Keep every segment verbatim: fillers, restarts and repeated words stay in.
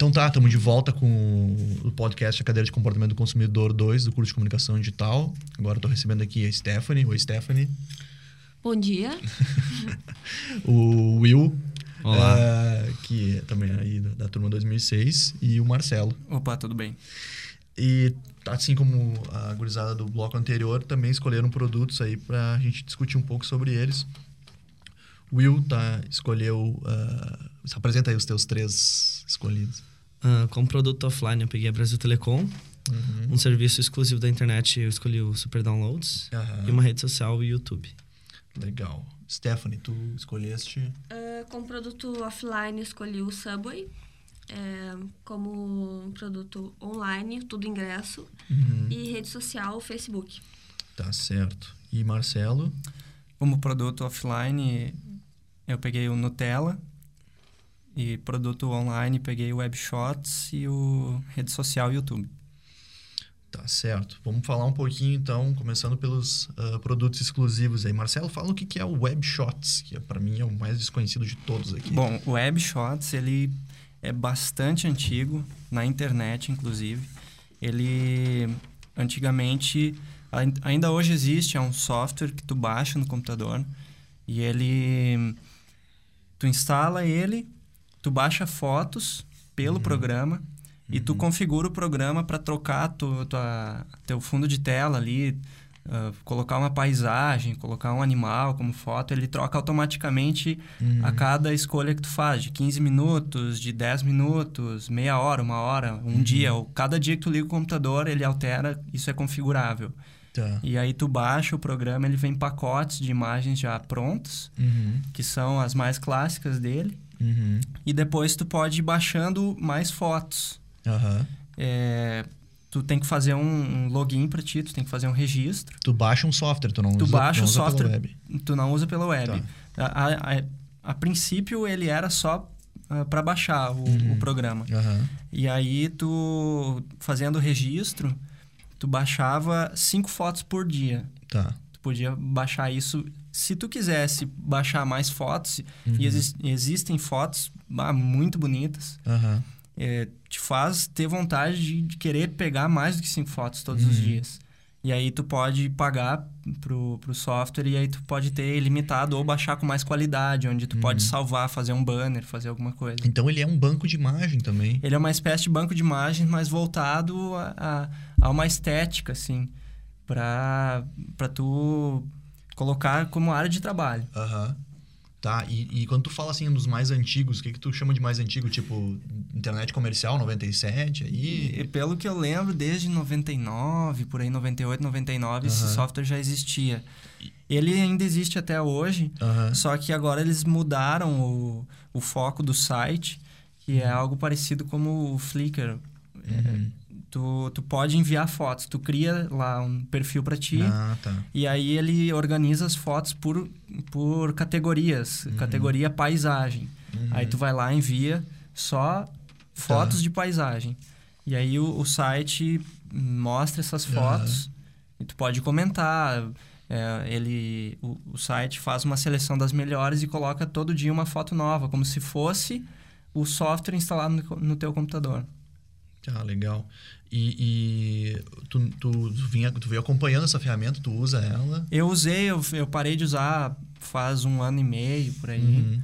Então tá, estamos de volta com o podcast A Cadeira de Comportamento do Consumidor dois, do curso de Comunicação Digital. Agora estou recebendo aqui a Stephanie. Oi, Stephanie. Bom dia. O Will, Olá. Uh, que é também aí da, da turma dois mil e seis, e o Marcelo. Opa, tudo bem. E assim como a gurizada do bloco anterior, também escolheram produtos aí para a gente discutir um pouco sobre eles. Will tá, escolheu... Uh, se apresenta aí os teus três escolhidos. Uh, como produto offline, eu peguei a Brasil Telecom. Uhum. Um serviço exclusivo da internet, eu escolhi o Super Downloads. Uhum. E uma rede social, o YouTube. Legal. Stephanie, tu escolheste... Uh, como produto offline, escolhi o Subway. É, como produto online, tudo ingresso. Uhum. E rede social, Facebook. Tá certo. E Marcelo? Como produto offline, eu peguei o Nutella. E produto online, peguei o Webshots e o rede social YouTube. Tá certo. Vamos falar um pouquinho, então, começando pelos uh, produtos exclusivos aí. Marcelo, fala o que que é o Webshots, que é, para mim é o mais desconhecido de todos aqui. Bom, o Webshots, ele é bastante antigo, na internet, inclusive. Ele, antigamente, ainda hoje existe, é um software que tu baixa no computador. E ele... Tu instala ele, tu baixa fotos pelo uhum. programa... E tu uhum. configura o programa para trocar tu, tua, teu fundo de tela ali, uh, colocar uma paisagem, colocar um animal como foto. Ele troca automaticamente uhum. a cada escolha que tu faz, de quinze minutos, de dez minutos, meia hora, uma hora, um uhum. dia. Ou cada dia que tu liga o computador, ele altera, isso é configurável. Tá. E aí tu baixa o programa, ele vem em pacotes de imagens já prontos, uhum. que são as mais clássicas dele. Uhum. E depois tu pode ir baixando mais fotos. Uhum. É, tu tem que fazer um, um login para ti, tu tem que fazer um registro. Tu baixa um software, tu não tu usa, baixa não o usa software, pela web. Tu não usa pela web. Tá. A, a, a, a princípio, ele era só uh, para baixar o, uhum. o programa. Uhum. E aí, tu, fazendo o registro, tu baixava cinco fotos por dia. Tá. Tu podia baixar isso... Se tu quisesse baixar mais fotos, uhum. e exi- existem fotos ah, muito bonitas... Uhum. É, te faz ter vontade de, de querer pegar mais do que cinco fotos todos uhum. os dias. E aí tu pode pagar pro, pro software e aí tu pode ter ilimitado ou baixar com mais qualidade, onde tu uhum. pode salvar, fazer um banner, fazer alguma coisa. Então ele é um banco de imagem também? Ele é uma espécie de banco de imagens, mas voltado a, a, a uma estética, assim, pra, pra tu colocar como área de trabalho. Aham. Uhum. Tá, e, e quando tu fala assim dos mais antigos, o que que tu chama de mais antigo? Tipo, internet comercial, noventa e sete, aí... E, pelo que eu lembro, desde noventa e nove, por aí, noventa e oito, noventa e nove, uhum. esse software já existia. Ele ainda existe até hoje, uhum. só que agora eles mudaram o, o foco do site, que uhum. é algo parecido como o Flickr. Uhum. É, Tu, tu pode enviar fotos, tu cria lá um perfil para ti ah, tá. e aí ele organiza as fotos por, por categorias, uhum. categoria paisagem. Uhum. Aí tu vai lá e envia só fotos tá. de paisagem. E aí o, o site mostra essas fotos uhum. e tu pode comentar. É, ele, o, o site faz uma seleção das melhores e coloca todo dia uma foto nova, como se fosse o software instalado no, no teu computador. Ah, legal. E, e tu, tu, vinha, tu veio acompanhando essa ferramenta, tu usa ela? Eu usei, eu, eu parei de usar faz um ano e meio, por aí. Uhum.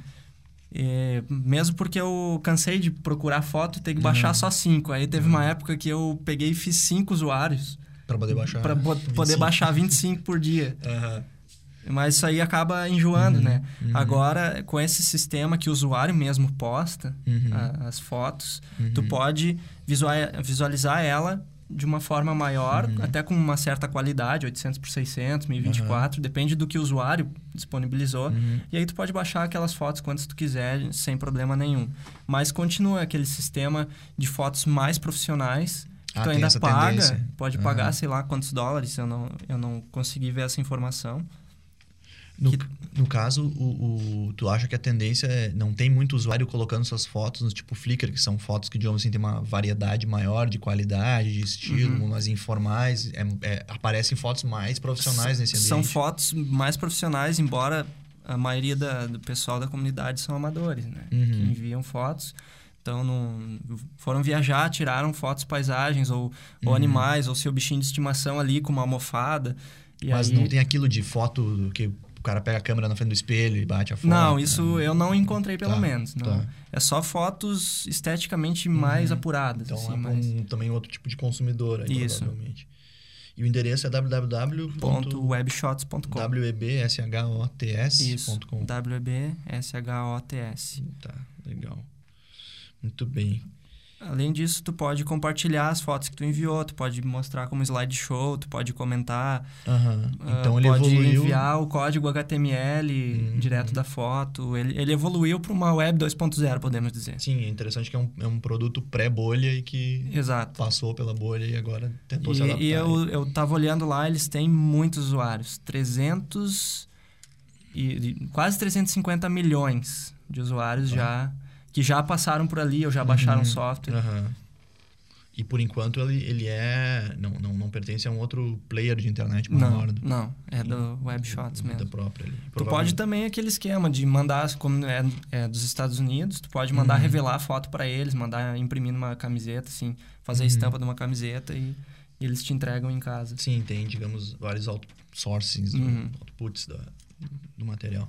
E, mesmo porque eu cansei de procurar foto e ter que baixar uhum. só cinco. Aí teve uhum. uma época que eu peguei e fiz cinco usuários. Para poder baixar? Para poder baixar vinte e cinco por dia. Uhum. Mas isso aí acaba enjoando, uhum. né? Uhum. Agora, com esse sistema que o usuário mesmo posta uhum. a, as fotos, uhum. tu pode visualizar ela de uma forma maior, uhum. até com uma certa qualidade, oitocentos por seiscentos, mil e vinte e quatro, uhum. depende do que o usuário disponibilizou. Uhum. E aí tu pode baixar aquelas fotos quantas tu quiser, sem problema nenhum. Mas continua aquele sistema de fotos mais profissionais, que ah, tu ainda paga, tendência. pode uhum. pagar, sei lá, quantos dólares, eu não, eu não consegui ver essa informação. No, que... no caso, o, o, tu acha que a tendência é... Não tem muito usuário colocando suas fotos no tipo Flickr, que são fotos que, digamos assim, tem uma variedade maior de qualidade, de estilo, uhum. mais informais. É, é, aparecem fotos mais profissionais S- nesse ambiente. São fotos mais profissionais, embora a maioria da, do pessoal da comunidade são amadores, né? Uhum. Que enviam fotos. Então, não, foram viajar, tiraram fotos, paisagens, ou, Uhum. ou animais, ou seu bichinho de estimação ali com uma almofada. E Mas aí... não tem aquilo de foto que o cara pega a câmera na frente do espelho e bate a foto? Não, isso né? eu não encontrei, pelo Tá, menos. Não. tá. É só fotos esteticamente mais Uhum. apuradas. Então assim, é mais... um, também outro tipo de consumidor aí, Isso. provavelmente. E o endereço é w w w Ponto webshots ponto com. w e b s h o t s Isso, ponto com. W E B S H O T S. Tá, legal. Muito bem. Além disso, tu pode compartilhar as fotos que tu enviou, tu pode mostrar como slideshow, tu pode comentar. Aham. Então ah, ele pode evoluiu. enviar o código H T M L Uhum. direto da foto. Ele, ele evoluiu para uma web dois ponto zero, podemos dizer. Sim, é interessante que é um, é um produto pré-bolha e que Exato. passou pela bolha e agora tentou se E, adaptar. e eu, eu tava olhando lá, eles têm muitos usuários. trezentos e, e quase trezentos e cinquenta milhões de usuários já que já passaram por ali ou já baixaram o Uhum. software. Aham. E por enquanto ele, ele é. Não, não, não pertence a um outro player de internet maior. Não, do- não. É do WebShots vida mesmo. própria ali. Tu pode Provavelmente- também aquele esquema de mandar, como é, é dos Estados Unidos, tu pode mandar Uhum. revelar a foto pra eles, mandar imprimir numa camiseta, assim, fazer a Uhum. estampa de uma camiseta e, e eles te entregam em casa. Sim, tem, digamos, vários outsourcings, do- Uhum. outputs da, do material.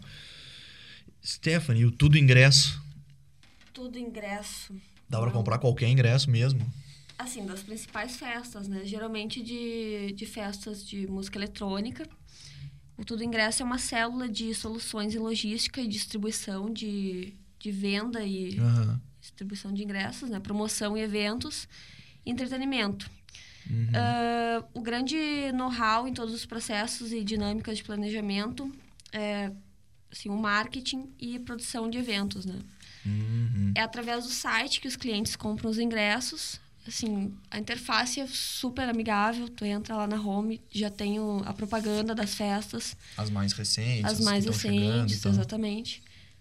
Stephanie, o Tudo Ingresso. Tudo ingresso. Dá pra Não. comprar qualquer ingresso mesmo? Assim, das principais festas, né? Geralmente de, de festas de música eletrônica. O Tudo Ingresso é uma célula de soluções em logística e distribuição de, de venda e Aham. distribuição de ingressos, né? Promoção e eventos e entretenimento. Uhum. Ah, o grande know-how em todos os processos e dinâmicas de planejamento é assim, o marketing e produção de eventos, né? Uhum. É através do site que os clientes compram os ingressos. Assim, a interface é super amigável. Tu entra lá na home, já tem o- a propaganda das festas. As mais recentes. As mais que estão chegando, recentes, então. exatamente.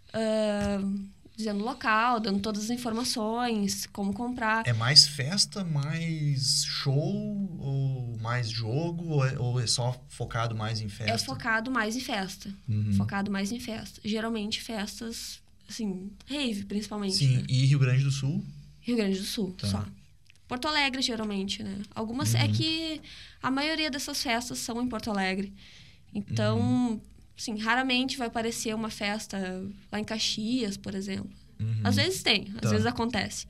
Ah, dizendo o local, dando todas as informações, como comprar. É mais festa, mais show, ou mais jogo, ou é, ou é só focado mais em festa? É focado mais em festa. Uhum. Focado mais em festa. Geralmente festas, assim, rave, principalmente. Sim, né? e Rio Grande do Sul? Rio Grande do Sul, Tá. só. Porto Alegre, geralmente, né? Algumas... É Uhum. que a maioria dessas festas são em Porto Alegre. Então, Uhum. assim, raramente vai aparecer uma festa lá em Caxias, por exemplo. Uhum. Às vezes tem, às Tá. vezes acontece.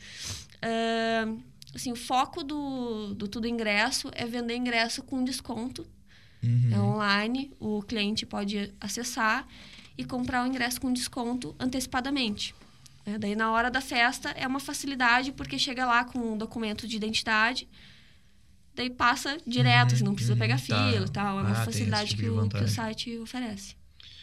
Ah, assim, o foco do, do Tudo Ingresso é vender ingresso com desconto. Uhum. É online, o cliente pode acessar e comprar o ingresso com desconto antecipadamente. Né? Daí, na hora da festa, é uma facilidade, porque chega lá com um documento de identidade, daí passa direto, Uhum, assim, não precisa uhum, pegar tá. fila e tal. É uma Ah, tem esse facilidade tipo que, de o, que o vantagem. site oferece.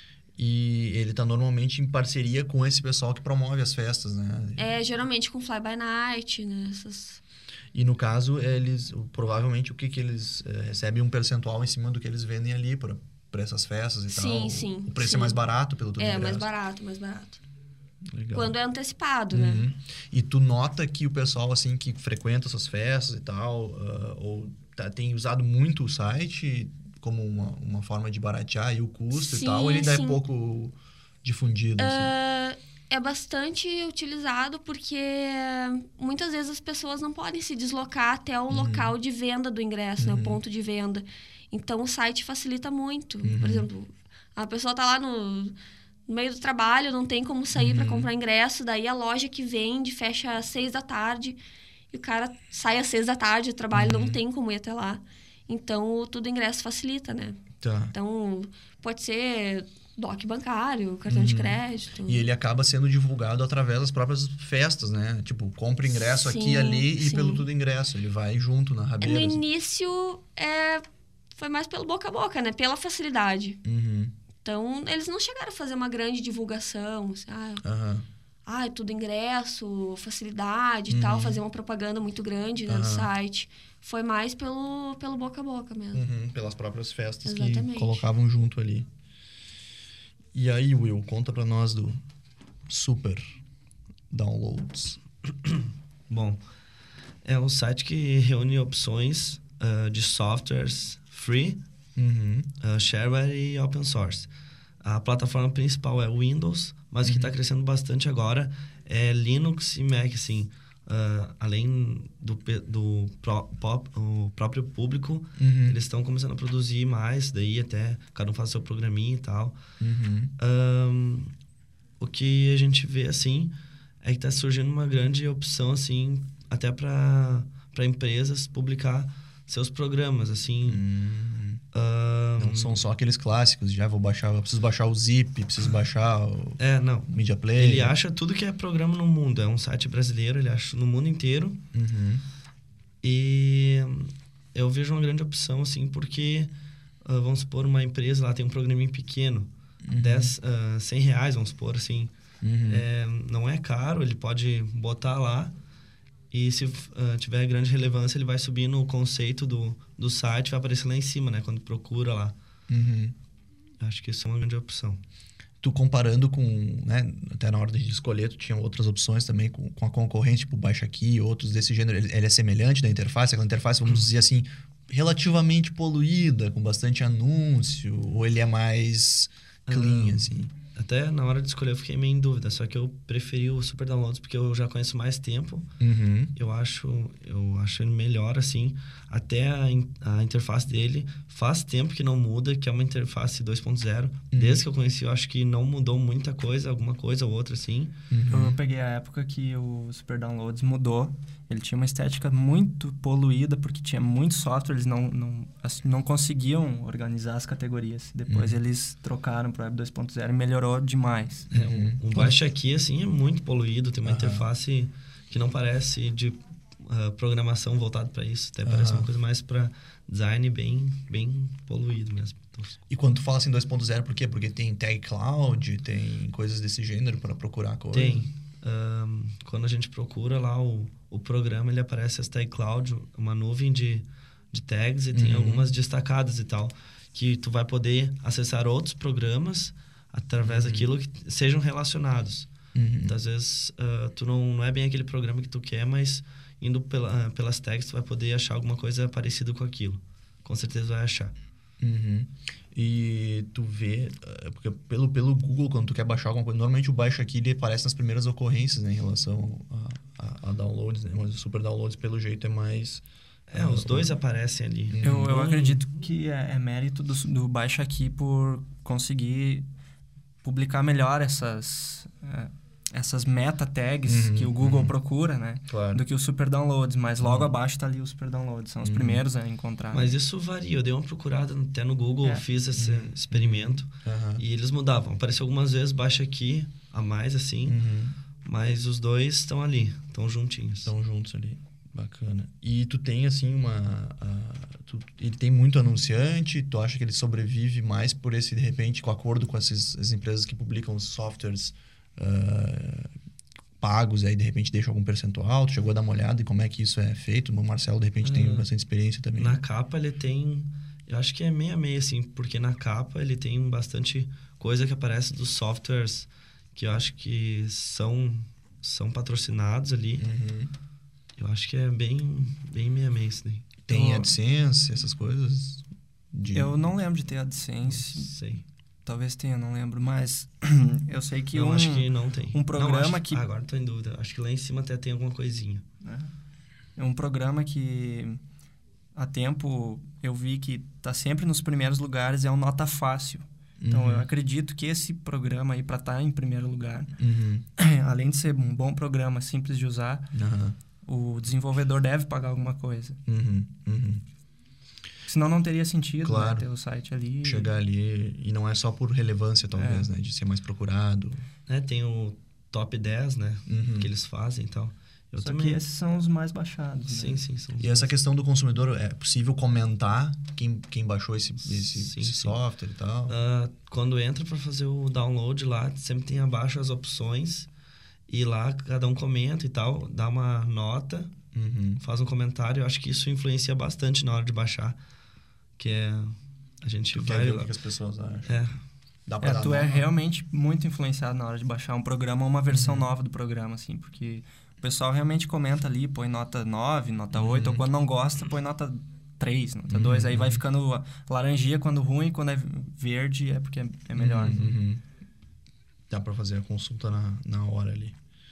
E ele tá normalmente em parceria com esse pessoal que promove as festas, né? É geralmente com Fly by Night, né? Essas... E no caso, eles o- provavelmente o que que eles eh, recebem um percentual em cima do que eles vendem ali para para essas festas e Sim, tal. sim, O preço sim. é mais barato pelo Tudo É, Ingresso. mais barato, mais barato. Legal. Quando é antecipado, né? Uhum. E tu nota que o pessoal assim que frequenta essas festas e tal, ah, ou tá- tem usado muito o site como uma, uma forma de baratear aí o custo Sim, e tal, ou ele ainda sim. é pouco difundido? assim? Ah, é bastante utilizado porque muitas vezes as pessoas não podem se deslocar até o Uhum. local de venda do ingresso, né? Uhum. O ponto de venda. Então, o site facilita muito. Uhum. Por exemplo, a pessoa tá lá no, no meio do trabalho, não tem como sair para Uhum. comprar ingresso, daí a loja que vende fecha às seis da tarde e o cara sai às seis da tarde do trabalho, Uhum. não tem como ir até lá. Então, o Tudo Ingresso facilita, né? Tá. Então, pode ser D O C bancário, cartão de Uhum. crédito. E ele acaba sendo divulgado através das próprias festas, né? Tipo, compra ingresso aqui Sim, e ali e sim. pelo Tudo Ingresso. Ele vai junto na No rabeira. assim. início, é, foi mais pelo boca a boca, né? Pela facilidade. Uhum. Então, eles não chegaram a fazer uma grande divulgação. Assim, ah, Aham. ah, é tudo ingresso, facilidade Uhum. e tal. Fazer uma propaganda muito grande, né, no Aham. site. Foi mais pelo, pelo boca a boca mesmo. Uhum, pelas próprias festas que Exatamente. colocavam junto ali. E aí, Will, conta pra nós do Super Downloads. Bom, é um site que reúne opções ah, de softwares free, Uhum. ah, shareware e open source. A plataforma principal é o Windows, mas o que está crescendo bastante agora é Linux e Mac, assim. Uh, além do, do pro, pop, o próprio público, Uhum. eles estão começando a produzir mais, daí até cada um faz seu programinha e tal. Uhum. Um, o que a gente vê, assim, é que tá surgindo uma grande opção, assim, até para para empresas publicar seus programas, assim. Hum. Um, Não são só aqueles clássicos, já vou baixar, eu preciso baixar o Zip, preciso baixar o É, não. Media Player. Ele acha tudo que é programa no mundo. É um site brasileiro, ele acha no mundo inteiro. Uhum. E eu vejo uma grande opção, assim, porque, uh, vamos supor, uma empresa lá tem um programinha pequeno, Uhum. dez, uh, cem reais, vamos supor, assim. Uhum. É, não é caro, ele pode botar lá e se uh, tiver grande relevância, ele vai subir no conceito do, do site, vai aparecer lá em cima, né? Quando procura lá. Uhum. Acho que isso é uma grande opção. Tu comparando com, né, até na hora de escolher, tu tinha outras opções também com, com a concorrente, tipo Baixa Aqui, outros desse gênero. Ele, ele é semelhante da interface? Aquela interface, vamos dizer assim, relativamente poluída, com bastante anúncio? Ou ele é mais clean, Ah, assim? Até na hora de escolher eu fiquei meio em dúvida, só que eu preferi o Super Downloads porque eu já conheço mais tempo. Uhum. Eu acho, eu acho ele melhor, assim. Até a, in- a interface dele faz tempo que não muda, que é uma interface dois ponto zero. Uhum. Desde que eu conheci, eu acho que não mudou muita coisa, alguma coisa ou outra, assim. Uhum. Eu peguei a época que o Super Downloads mudou. Ele tinha uma estética muito poluída, porque tinha muito software, eles não, não, assim, não conseguiam organizar as categorias. Depois Uhum. eles trocaram para o Web dois ponto zero e melhorou demais. É, Uhum. um, um Baixa Aqui, assim, é muito poluído. Tem uma Aham. interface que não parece de ah, programação voltada para isso. Até parece Aham. uma coisa mais para design bem, bem poluído mesmo. Então, E quando tu fala assim dois ponto zero, por quê? Porque tem tag cloud, tem coisas desse gênero para procurar coisa? tem. Ahn, quando a gente procura lá o, o programa, ele aparece as tag cloud, uma nuvem de, de tags e tem Uhum. algumas destacadas e tal, que tu vai poder acessar outros programas através Uhum. daquilo que sejam relacionados. Uhum. Então, às vezes, ah, tu não, não é bem aquele programa que tu quer, mas indo pela, ah, pelas tags, tu vai poder achar alguma coisa parecida com aquilo. Com certeza vai achar. Uhum. E tu vê, eh, porque pelo, pelo Google, quando tu quer baixar alguma coisa, normalmente o Baixa Aqui ele aparece nas primeiras ocorrências, né, em relação a, a, a downloads, né? Mas o Super Downloads, pelo jeito, é mais... É, os dois aparecem ali. Eu, eu Um- acredito que é, é mérito do, do Baixa Aqui por conseguir publicar melhor essas, eh, essas meta tags Uhum, que o Google uhum. procura, né? Claro. Do que o Super Downloads, mas logo Uhum. abaixo tá ali o Super Downloads, são os Uhum. primeiros a encontrar. Mas isso varia. Eu dei uma procurada até no Google, É. fiz esse Uhum. experimento. Aham. E eles mudavam. Apareceu algumas vezes, Baixa Aqui, a mais, assim. Uhum. Mas os dois estão ali, estão juntinhos. Estão juntos ali. Bacana. E tu tem, assim, uma... a- tu- ele tem muito anunciante? Tu acha que ele sobrevive mais por esse, de repente, com acordo com essas, essas empresas que publicam os softwares ah, pagos, aí de repente deixa algum percentual? Tu chegou a dar uma olhada em como é que isso é feito? O Marcelo, de repente, tem Ah, bastante experiência também. Na capa ele tem... Eu acho que é meio a meio, assim. Porque na capa ele tem bastante coisa que aparece dos softwares que eu acho que são, são patrocinados ali. Uhum. Eu acho que é bem, bem meio a meio isso daí. Tem Eu- AdSense, essas coisas? De... Eu não lembro de ter Não AdSense, sei. talvez tenha, não lembro, mas eu sei que eu um, acho que não tem. um programa Não, acho- que- ah, agora tô em dúvida. Acho que lá em cima até tem alguma coisinha. né, é um programa que há tempo eu vi que tá sempre nos primeiros lugares, é o Nota Fácil. Então Uhum. eu acredito que esse programa aí, para estar em primeiro lugar, Uhum. além de ser um bom programa, simples de usar, Aham. o desenvolvedor deve pagar alguma coisa. Uhum. Uhum. Senão não teria sentido, Claro. né, ter o site ali. Chegar ali, e não é só por relevância, talvez, É. né? De ser mais procurado. Né? Tem o top dez, né? Uhum. Que eles fazem e tal. Eu Só também... que esses são os mais baixados, né? Sim, sim. São os E essa mais- questão do consumidor, é possível comentar quem, quem baixou esse, esse, Sim, esse sim. software e tal? Ah, quando entra para fazer o download lá, sempre tem abaixo as opções. E lá cada um comenta e tal, dá uma nota, Uhum. faz um comentário. Eu acho que isso influencia bastante na hora de baixar. Que é... A gente Tu quer vai ver lá... o que as pessoas acham? É, Dá pra É, dar tu é nome? realmente muito influenciado na hora de baixar um programa ou uma versão Uhum. nova do programa, assim, porque o pessoal realmente comenta ali, põe nota nove, nota Uhum. oito, ou quando não gosta, põe nota três, nota dois, aí Uhum. vai ficando laranjinha quando ruim, quando é verde é porque é, é melhor. Uhum, uhum. Dá pra fazer a consulta na, na hora ali.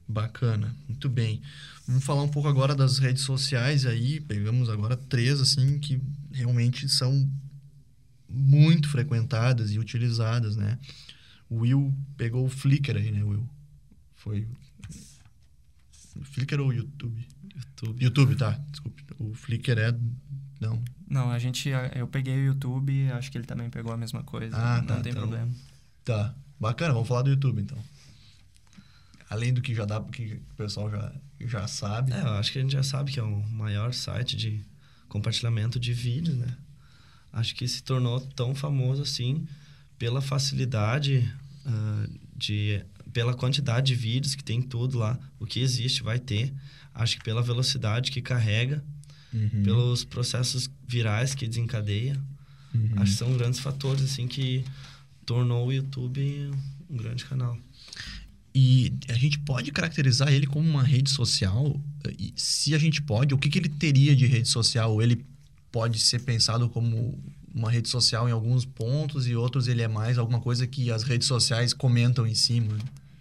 Bacana, muito bem. Vamos falar um pouco agora das redes sociais aí. Pegamos agora três, assim, que realmente são muito frequentadas e utilizadas, né? O Will pegou o Flickr aí, né, Will? Foi... Flickr ou YouTube? YouTube. YouTube, tá. Desculpe. O Flickr é... Não. Não, a gente... Eu peguei o YouTube, acho que ele também pegou a mesma coisa. Ah, não tá, tem então... problema. Tá. Bacana, vamos falar do YouTube, então. Além do que já dá, que o pessoal já, já sabe. É, eu acho que a gente já sabe que é o maior site de compartilhamento de vídeos, né? Acho que se tornou tão famoso assim pela facilidade, uh, de, pela quantidade de vídeos que tem tudo lá. O que existe vai ter. Acho que pela velocidade que carrega, uhum. pelos processos virais que desencadeia. Uhum. Acho que são grandes fatores assim que tornou o YouTube um grande canal. E a gente pode caracterizar ele como uma rede social? E se a gente pode, o que, que ele teria de rede social? Ou ele pode ser pensado como uma rede social em alguns pontos e outros ele é mais alguma coisa que as redes sociais comentam em cima?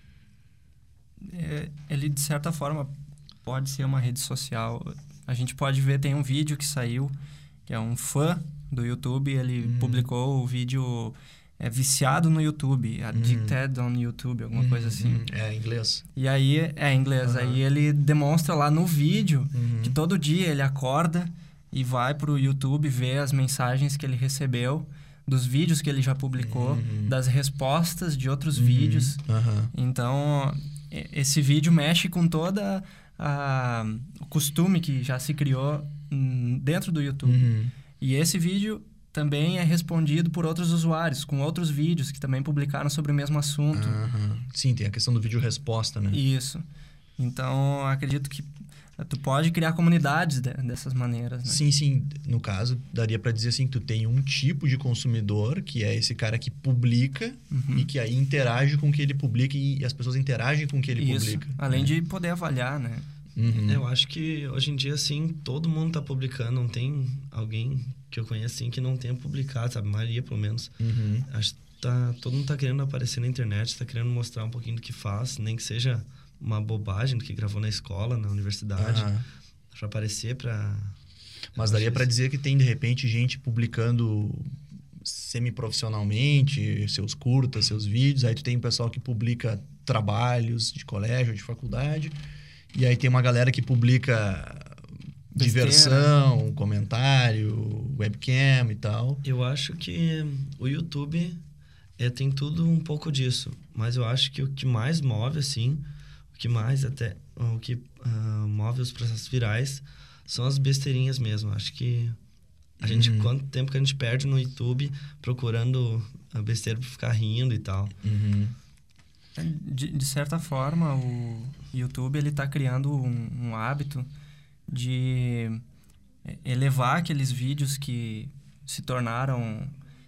É, ele, de certa forma, pode ser uma rede social. A gente pode ver, tem um vídeo que saiu, que é um fã do YouTube, ele hum. publicou o vídeo... É viciado no YouTube, addicted uhum. on YouTube, alguma uhum. coisa assim. É, em inglês. E aí, é em inglês. Uhum. Aí ele demonstra lá no vídeo uhum. que todo dia ele acorda e vai pro YouTube ver as mensagens que ele recebeu, dos vídeos que ele já publicou, uhum. das respostas de outros uhum. vídeos. Uhum. Então, esse vídeo mexe com toda a, o costume que já se criou dentro do YouTube. Uhum. E esse vídeo... também é respondido por outros usuários, com outros vídeos que também publicaram sobre o mesmo assunto. Uhum. Sim, tem a questão do vídeo-resposta, né? Isso. Então, acredito que tu pode criar comunidades de, dessas maneiras, né? Sim, sim. No caso, daria para dizer assim, que tu tem um tipo de consumidor, que é esse cara que publica uhum. e que aí interage com o que ele publica e as pessoas interagem com o que ele Isso. publica. Além né? de poder avaliar, né? Uhum. Eu acho que hoje em dia, assim, todo mundo tá publicando. Não tem alguém que eu conheço, assim, que não tenha publicado, sabe? A maioria, pelo menos. Uhum. Acho que tá, todo mundo tá querendo aparecer na internet, tá querendo mostrar um pouquinho do que faz, nem que seja uma bobagem do que gravou na escola, na universidade, uhum. pra aparecer, pra... Mas daria para dizer que tem, de repente, gente publicando semi-profissionalmente seus curtas, seus vídeos. Aí tu tem um pessoal que publica trabalhos de colégio, de faculdade. E aí tem uma galera que publica Besteira. diversão, comentário, webcam e tal. Eu acho que o YouTube é, tem tudo um pouco disso. Mas eu acho que o que mais move, assim, o que mais até... O que uh, move os processos virais são as besteirinhas mesmo. Acho que a gente... Uhum. Quanto tempo que a gente perde no YouTube procurando a besteira pra ficar rindo e tal. Uhum. De, de certa forma, o YouTube ele está criando um, um hábito de elevar aqueles vídeos que se tornaram,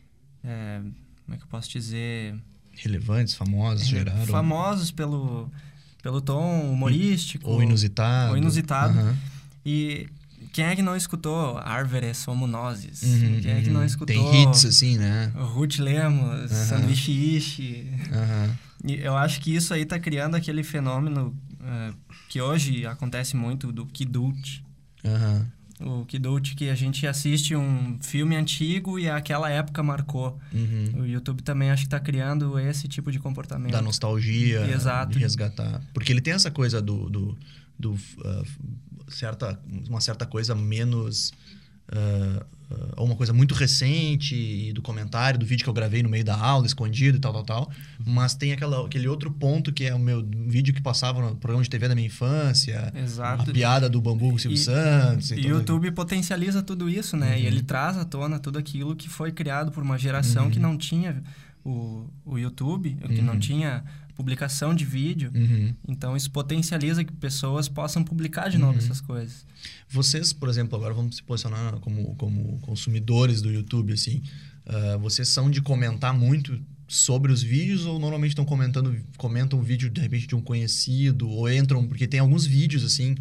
é, como é que eu posso dizer... Relevantes, famosos, é, geraram... Famosos pelo, pelo tom humorístico. Ou inusitado. Ou inusitado. Uhum. E quem é que não escutou Árvore Somos Nozes? Uhum, quem é que não escutou... Tem hits, assim, né? Ruth Lemos, uhum. Sanduíche Ishi... Uhum. E eu acho que isso aí tá criando aquele fenômeno uh, que hoje acontece muito do Kidult. Uhum. O Kidult que a gente assiste um filme antigo e aquela época marcou. Uhum. O YouTube também acho que tá criando esse tipo de comportamento. Da nostalgia. Exato. De resgatar. Porque ele tem essa coisa do... do, do uh, certa, uma certa coisa menos... Uh, uh, ou uma coisa muito recente do comentário, do vídeo que eu gravei no meio da aula, escondido e tal, tal, tal. Mas tem aquela, aquele outro ponto que é o meu vídeo que passava no programa de T V da minha infância. Exato. A piada do bambu com o Silvio e, Santos. E o YouTube potencializa tudo isso, né? Uhum. E ele traz à tona tudo aquilo que foi criado por uma geração uhum. que não tinha o, o YouTube, uhum. que não tinha publicação de vídeo. Uhum. Então, isso potencializa que pessoas possam publicar de novo uhum. essas coisas. Vocês, por exemplo, agora vamos se posicionar como, como consumidores do YouTube, assim. Uh, vocês são de comentar muito sobre os vídeos ou normalmente estão comentando, comentam um vídeo, de repente, de um conhecido? Ou entram... Porque tem alguns vídeos, assim,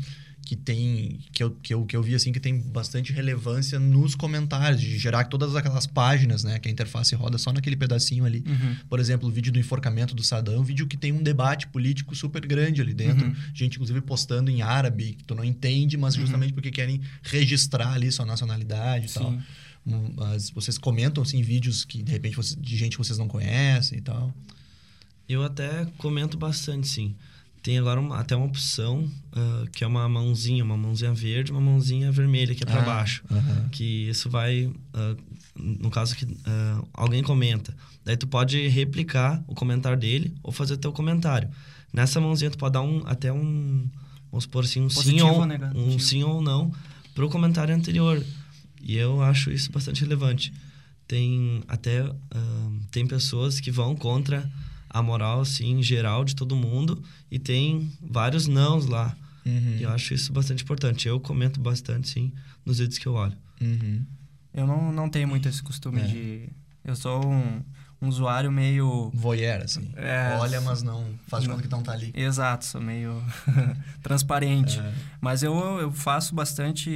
que tem que eu, que, eu, que eu vi assim que tem bastante relevância nos comentários, de gerar todas aquelas páginas, né, que a interface roda só naquele pedacinho ali. Uhum. Por exemplo, o vídeo do enforcamento do Saddam, um vídeo que tem um debate político super grande ali dentro, Uhum. gente inclusive postando em árabe, que tu não entende, mas justamente Uhum. porque querem registrar ali sua nacionalidade e Sim. tal. Mas vocês comentam assim vídeos que de repente você, de gente que vocês não conhecem e tal. Eu até comento bastante, sim. Tem agora uma, até uma opção uh, que é uma mãozinha, uma mãozinha verde, uma mãozinha vermelha que é para Ah, baixo. uh-huh. Que isso vai, uh, no caso que uh, alguém comenta, daí tu pode replicar o comentário dele ou fazer teu comentário. Nessa mãozinha tu pode dar um até um, vamos supor assim, um sim Positivo ou ou negativo. um sim ou não pro comentário anterior. E eu acho isso bastante relevante. Tem até uh, tem pessoas que vão contra a moral, assim, geral de todo mundo, e tem vários nãos lá. Uhum. E eu acho isso bastante importante. Eu comento bastante, sim, nos vídeos que eu olho. Uhum. Eu não, não tenho muito esse costume É. de... Eu sou um, um usuário meio... Voyeur, assim. É, Olha, mas não faz de não- conta que não tá ali. Exato, sou meio transparente. É. Mas eu, eu faço bastante...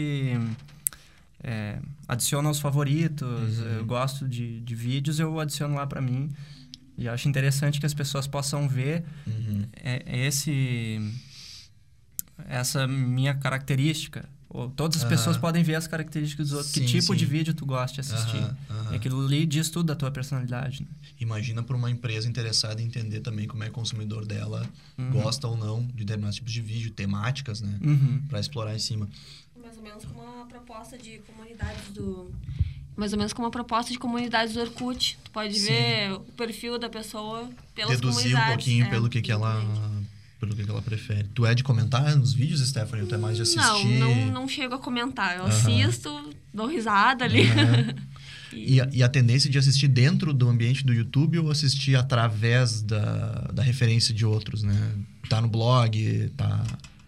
é, adiciono aos favoritos, Uhum. eu gosto de, de vídeos, eu adiciono lá pra mim. E eu acho interessante que as pessoas possam ver Uhum. é, é esse, essa minha característica. Ou todas as Aham. pessoas podem ver as características dos outros. Sim, que tipo sim. de vídeo tu gosta de assistir. Aham, aham. E aquilo ali diz tudo da tua personalidade. Né? Imagina para uma empresa interessada em entender também como é que o consumidor dela Uhum. gosta ou não de determinados tipos de vídeo, temáticas, né? Uhum. Para explorar em cima. Mais ou menos como uma proposta de comunidades do... Mais ou menos como uma proposta de comunidades do Orkut. Tu pode Sim. ver o perfil da pessoa pelas Deduzir um comunidades. pouquinho É, pelo que, que ela exatamente. pelo que, que ela prefere. Tu é de comentar nos vídeos, Stephanie? Ou tu é mais de assistir? Não, não, não chego a comentar. Eu Aham. assisto, dou risada ali. Aham. E- E a, e a tendência de assistir dentro do ambiente do YouTube ou assistir através da, da referência de outros, né? Tá no blog, tá...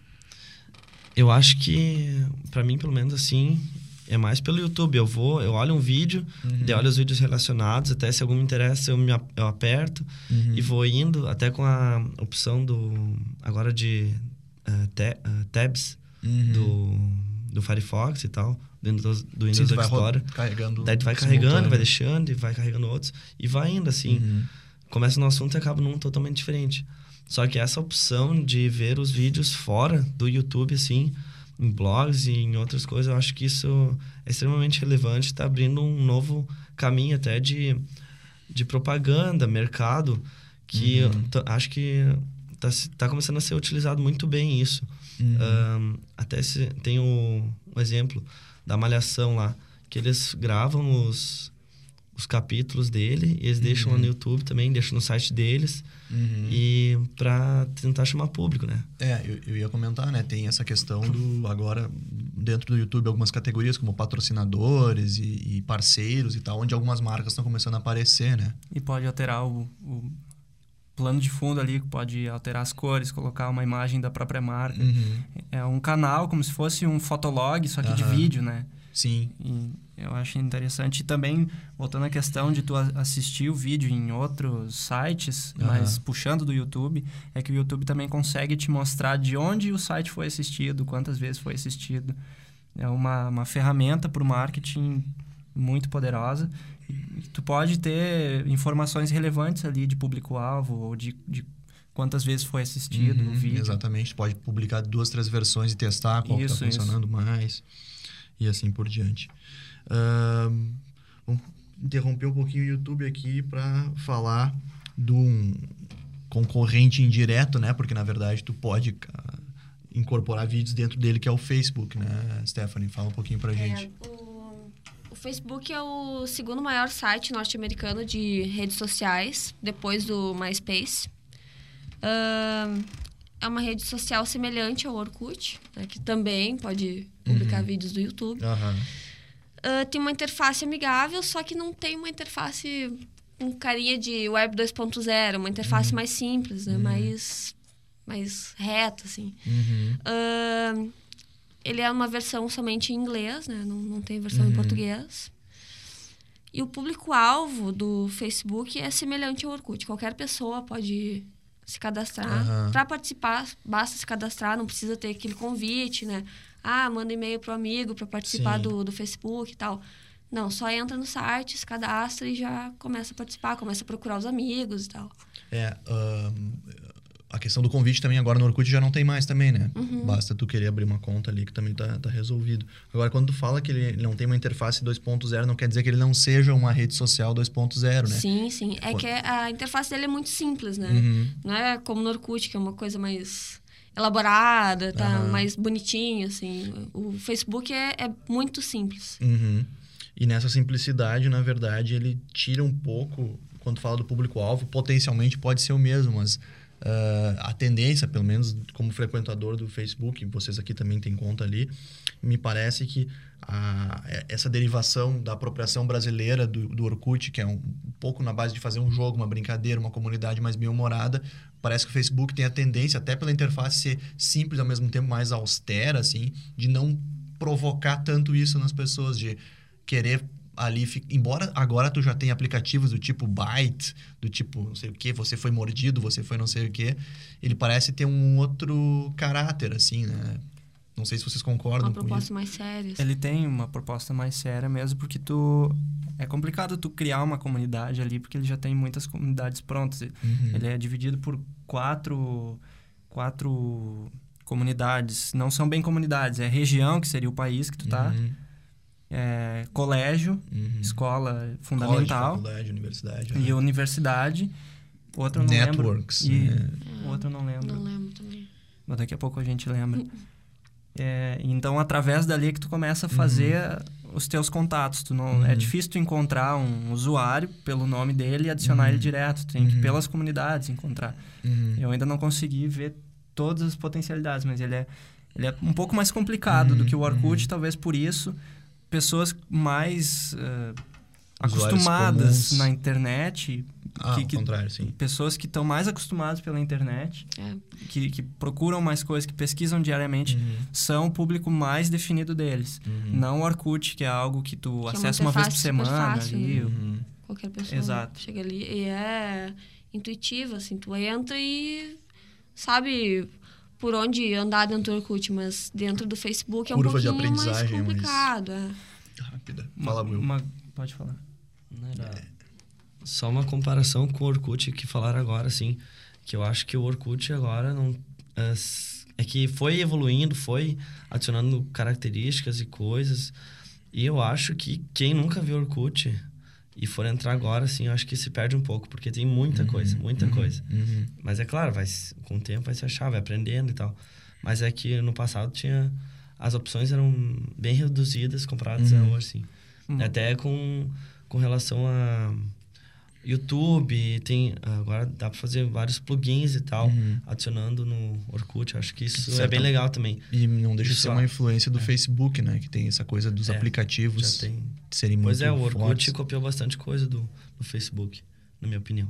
Eu acho que, pra mim, pelo menos assim, é mais pelo YouTube. Eu vou, eu olho um vídeo, Uhum. daí olho os vídeos relacionados, até se algum me interessa, eu, me, ap- eu aperto Uhum. e vou indo, até com a opção do... Agora de uh, ta- uh, tabs Uhum. do, do Firefox e tal, do Windows, do Windows Sim, tu vai Explorer. ro- carregando Daí tu vai simultâneo. carregando, vai deixando e vai carregando outros. E vai indo, assim. Uhum. Começa no assunto e acaba num totalmente diferente. Só que essa opção de ver os vídeos fora do YouTube, assim, em blogs e em outras coisas, eu acho que isso é extremamente relevante. Está abrindo um novo caminho até de, de propaganda, mercado, que Uhum. eu t- acho que está tá começando a ser utilizado muito bem isso. Uhum. Ahn, até se, tem o, um exemplo da Malhação lá, que eles gravam os, os capítulos dele e eles deixam lá Uhum. no YouTube também, deixam no site deles, Uhum. e para tentar chamar público, né? É, eu, eu ia comentar, né? Tem essa questão do... Agora, dentro do YouTube, algumas categorias como patrocinadores e, e parceiros e tal, onde algumas marcas estão começando a aparecer, né? E pode alterar o, o plano de fundo ali, pode alterar as cores, colocar uma imagem da própria marca. Uhum. É um canal como se fosse um fotolog, só que de Aham. vídeo, né? Sim. E eu acho interessante. E também, voltando à questão de tu a- assistir o vídeo em outros sites, Aham. mas puxando do YouTube, é que o YouTube também consegue te mostrar de onde o site foi assistido, quantas vezes foi assistido. É uma, uma ferramenta para o marketing muito poderosa. E tu pode ter informações relevantes ali de público-alvo ou de, de quantas vezes foi assistido Uhum, o vídeo. Exatamente. Pode publicar duas, três versões e testar qual Isso, está funcionando mais. E assim por diante. Ahn, vamos interromper um pouquinho o YouTube aqui para falar de um concorrente indireto, né? Porque, na verdade, tu pode ah, incorporar vídeos dentro dele, que é o Facebook, né? Stephanie, fala um pouquinho pra gente. É, o, o Facebook é o segundo maior site norte-americano de redes sociais, depois do MySpace. Ahn, é uma rede social semelhante ao Orkut, né, que também pode publicar Uhum. vídeos do YouTube. Aham. Ah, tem uma interface amigável, só que não tem uma interface com carinha de Web dois ponto zero, uma interface Uhum. mais simples, né, Uhum. mais, mais reta, assim. Uhum. Ahn, ele é uma versão somente em inglês, né? Não, não tem versão Uhum. em português. E o público-alvo do Facebook é semelhante ao Orkut. Qualquer pessoa pode se cadastrar. Aham. Para participar, basta se cadastrar, não precisa ter aquele convite, né? Ah, manda e-mail pro amigo para participar do, do Facebook e tal. Não, só entra no site, se cadastra e já começa a participar, começa a procurar os amigos e tal. É, ahn, a questão do convite também agora no Orkut já não tem mais também, né? Uhum. Basta tu querer abrir uma conta ali que também tá, tá resolvido. Agora, quando tu fala que ele não tem uma interface dois ponto zero, não quer dizer que ele não seja uma rede social dois ponto zero, né? Sim, sim. É que a interface dele é muito simples, né? Uhum. Não é como no Orkut, que é uma coisa mais elaborada, tá Aham. mais bonitinho, assim. O Facebook é, é muito simples. Uhum. E nessa simplicidade, na verdade, ele tira um pouco, quando fala do público-alvo, potencialmente pode ser o mesmo, mas uh, a tendência, pelo menos como frequentador do Facebook, vocês aqui também têm conta ali, me parece que a, essa derivação da apropriação brasileira do, do Orkut, que é um, um pouco na base de fazer um jogo, uma brincadeira, uma comunidade mais bem-humorada, parece que o Facebook tem a tendência, até pela interface ser simples, ao mesmo tempo mais austera, assim, de não provocar tanto isso nas pessoas, de querer ali... Embora agora tu já tenha aplicativos do tipo Byte, do tipo não sei o que, você foi mordido, você foi não sei o que, ele parece ter um outro caráter, assim, né? Não sei se vocês concordam Uma com proposta isso. mais séria. assim. Ele tem uma proposta mais séria mesmo, porque tu... É complicado tu criar uma comunidade ali, porque ele já tem muitas comunidades prontas. Uhum. Ele é dividido por quatro, quatro comunidades. Não são bem comunidades, é região, que seria o país que tu tá. Uhum. É colégio, Uhum. escola fundamental. College, faculdade, universidade. E né? universidade. Outro eu não Networks. lembro. E né? o outro eu não lembro. Não lembro também. Mas daqui a pouco a gente lembra. É, então, através dali é que tu começa a fazer Uhum. os teus contatos. Tu não, Uhum. É difícil tu encontrar um usuário pelo nome dele e adicionar Uhum. ele direto. Tu tem que ir Uhum. pelas comunidades encontrar. Uhum. Eu ainda não consegui ver todas as potencialidades, mas ele é, ele é um pouco mais complicado Uhum. do que o Orkut, Uhum. talvez por isso. Pessoas mais uh, Usuários acostumadas comuns. na internet... Ah, que, ao que- contrário, sim. Pessoas que estão mais acostumadas pela internet, É. que, que procuram mais coisas, que pesquisam diariamente, Uhum. são o público mais definido deles. Uhum. Não o Orkut, que é algo que tu Que é uma acessa uma vez por interface super semana fácil, ali. né? Uhum. Qualquer pessoa Exato. chega ali e é intuitiva, assim. Tu entra e sabe por onde andar dentro do Orkut, mas dentro do Facebook é um Curva de pouquinho mais aprendizagem, mas- complicado. É. Rápida. Uma- Fala, Will. uma- Pode falar. Não era só uma comparação com o Orkut que falaram agora, assim, que eu acho que o Orkut agora não... É, é que foi evoluindo, foi adicionando características e coisas, e eu acho que quem nunca viu Orkut e for entrar agora, assim, eu acho que se perde um pouco, porque tem muita Uhum, coisa, muita uhum, coisa. uhum. Mas é claro, vai, se- com o tempo vai se achar, vai aprendendo e tal. Mas é que no passado tinha... As opções eram bem reduzidas comparadas Uhum. a hoje, assim. Hum. Até com, com relação a YouTube, tem, agora dá para fazer vários plugins e tal, Uhum. adicionando no Orkut. Acho que isso é Certo. bem legal também. E não deixa de Isso ser é- uma influência do é. Facebook, né? Que tem essa coisa dos É, aplicativos Já tem. de serem muito Pois é, o Orkut fortes. copiou bastante coisa do, do Facebook, na minha opinião.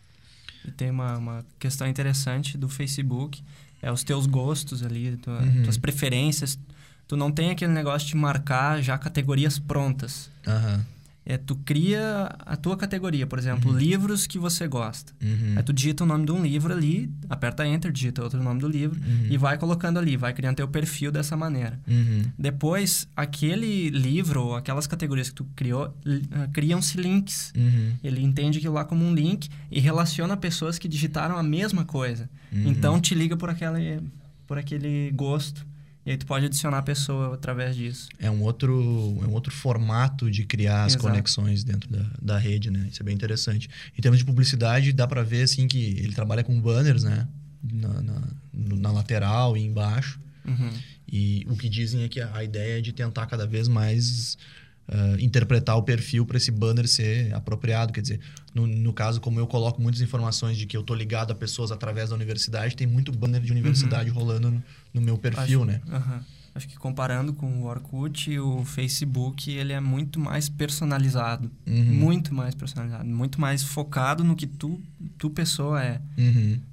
E tem uma, uma questão interessante do Facebook, é os teus gostos ali, tua, Uhum. tuas preferências. Tu não tem aquele negócio de marcar já categorias prontas. Aham. É, tu cria a tua categoria, por exemplo, Uhum. livros que você gosta. Uhum. Aí tu digita o nome de um livro ali, aperta Enter, digita outro nome do livro Uhum. e vai colocando ali, vai criando teu perfil dessa maneira. Uhum. Depois, aquele livro ou aquelas categorias que tu criou, li- ah, criam-se links. Uhum. Ele entende aquilo lá como um link e relaciona pessoas que digitaram a mesma coisa. Uhum. Então, te liga por, aquela, por aquele gosto. E aí tu pode adicionar a pessoa através disso. É um outro, é um outro formato de criar as Exato. conexões dentro da, da rede, né? Isso é bem interessante. Em termos de publicidade, dá pra ver, assim, que ele trabalha com banners, né? Na, na, no- na lateral e embaixo. Uhum. E o que dizem é que a, a ideia é de tentar cada vez mais ah, interpretar o perfil para esse banner ser apropriado. Quer dizer, no, no caso, como eu coloco muitas informações de que eu tô ligado a pessoas através da universidade, tem muito banner de universidade rolando no, no meu perfil, Acho- né? aham. Acho que comparando com o Orkut, o Facebook, ele é muito mais personalizado. Uhum. Muito mais personalizado. Muito mais focado no que tu, tu pessoa é. Uhum.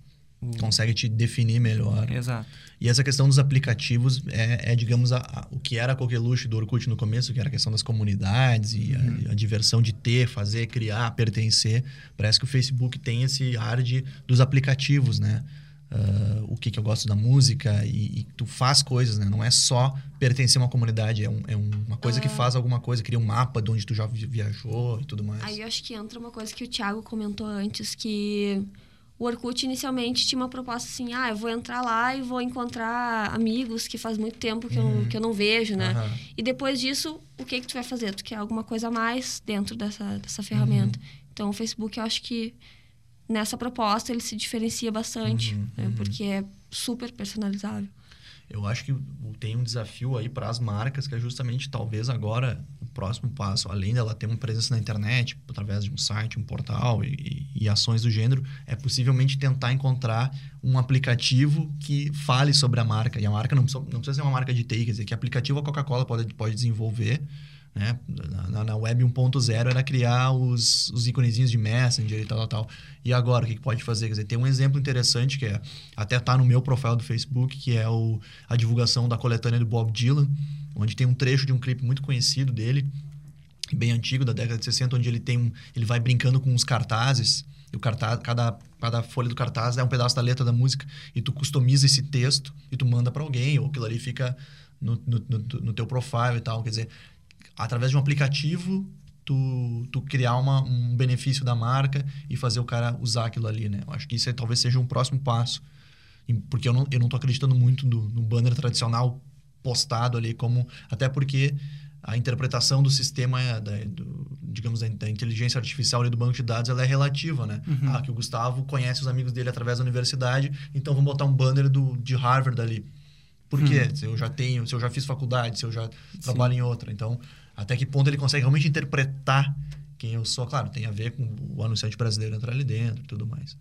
O... Consegue te definir melhor. Exato. E essa questão dos aplicativos é, é digamos, a, a, o que era a coqueluche do Orkut no começo, que era a questão das comunidades e Uhum. a, a diversão de ter, fazer, criar, pertencer. Parece que o Facebook tem esse ar de, dos aplicativos, né? Uh, o que, que eu gosto da música e, e tu faz coisas, né? Não é só pertencer a uma comunidade, é, um, é uma coisa que faz alguma coisa, cria um mapa de onde tu já viajou e tudo mais. Aí eu acho que entra uma coisa que o Thiago comentou antes, que o Orkut inicialmente tinha uma proposta assim, ah, eu vou entrar lá e vou encontrar amigos que faz muito tempo que, Uhum. eu, que eu não vejo, né? Aham. E depois disso, o que que tu vai fazer? Tu quer alguma coisa a mais dentro dessa, dessa ferramenta. Uhum. Então, o Facebook, eu acho que nessa proposta ele se diferencia bastante, Uhum, né? uhum. Porque é super personalizável. Eu acho que tem um desafio aí para as marcas, que é justamente, talvez agora, o próximo passo, além dela ter uma presença na internet, através de um site, um portal e, e, e ações do gênero, é possivelmente tentar encontrar um aplicativo que fale sobre a marca. E a marca não precisa, não precisa ser uma marca de T I, quer dizer, que aplicativo a Coca-Cola pode, pode desenvolver, né? Na, na web um ponto zero era criar os, os iconezinhos de Messenger e tal, tal, tal. E agora, o que, que pode fazer? Quer dizer, tem um exemplo interessante que é, até tá no meu profile do Facebook, que é o, a divulgação da coletânea do Bob Dylan, onde tem um trecho de um clipe muito conhecido dele, bem antigo, da década de sessenta, onde ele tem um, ele vai brincando com os cartazes, e o cartaz, cada, cada folha do cartaz é um pedaço da letra da música, e tu customiza esse texto e tu manda para alguém, ou aquilo ali fica no, no, no, no teu profile e tal. Quer dizer, através de um aplicativo, tu, tu criar uma, um benefício da marca e fazer o cara usar aquilo ali, né? Eu acho que isso aí talvez seja um próximo passo. Porque eu não, eu não tô acreditando muito no, no banner tradicional postado ali, como, até porque a interpretação do sistema, da, do, digamos, da, da inteligência artificial ali do banco de dados, ela é relativa, né? Uhum. Ah, que o Gustavo conhece os amigos dele através da universidade, então vamos botar um banner do, de Harvard ali. Por quê? Uhum. Se eu já tenho, se eu já fiz faculdade, se eu já Sim. trabalho em outra. Então, até que ponto ele consegue realmente interpretar quem eu sou? Claro, tem a ver com o anunciante brasileiro entrar ali dentro e tudo mais.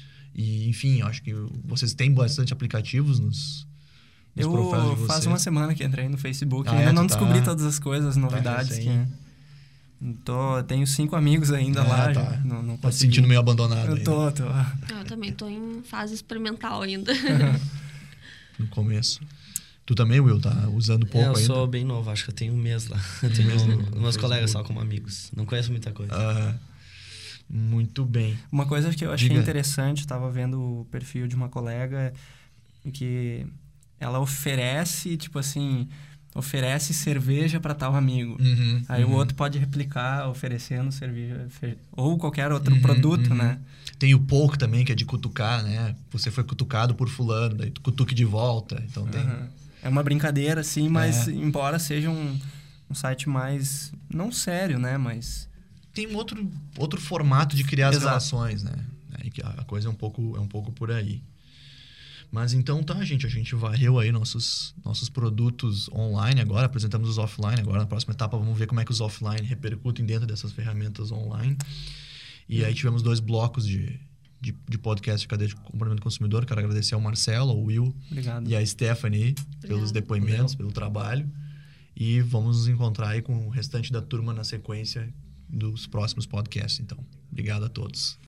E, enfim, eu acho que vocês têm bastante aplicativos nos, nos Eu profiles de vocês. faz uma semana que entrei no Facebook. Ah, ainda é? não Tu tá- descobri todas as coisas, novidades. recém. que... Tô, tenho cinco amigos ainda Ah, lá. tá. Já, não, não Tá se consegui. sentindo meio abandonado Eu ainda, tô, tô. Eu também tô em fase experimental ainda. no começo. Tu também, Will, tá usando pouco É, eu ainda? sou bem novo, acho que eu tenho um mês lá. Eu tenho mês no- no meus Facebook. colegas só como amigos. Não conheço muita coisa. Ah, muito bem. Uma coisa que eu achei Diga. interessante, estava vendo o perfil de uma colega que ela oferece, tipo assim, oferece cerveja para tal amigo. Uhum, Aí uhum. o outro pode replicar oferecendo cerveja fe- ou qualquer outro Uhum, produto, uhum. né? Tem o pouco também, que é de cutucar, né? Você foi cutucado por fulano, daí tu cutuque de volta. Então tem... Aham. É uma brincadeira, sim, mas É. embora seja um, um site mais... Não sério, né? Mas... Tem um outro, outro formato de criar as Exato. relações, né? Aí que a coisa é um pouco, é um pouco por aí. Mas então tá, gente. A gente varreu aí nossos, nossos produtos online agora, apresentamos os offline. Agora, na próxima etapa, vamos ver como é que os offline repercutem dentro dessas ferramentas online. E aí tivemos dois blocos de, de, de podcast de cadeia de comportamento do consumidor. Quero agradecer ao Marcelo, ao Will Obrigado. e à Stephanie pelos Obrigada. depoimentos, pelo trabalho. E vamos nos encontrar aí com o restante da turma na sequência dos próximos podcasts, então. Obrigado a todos.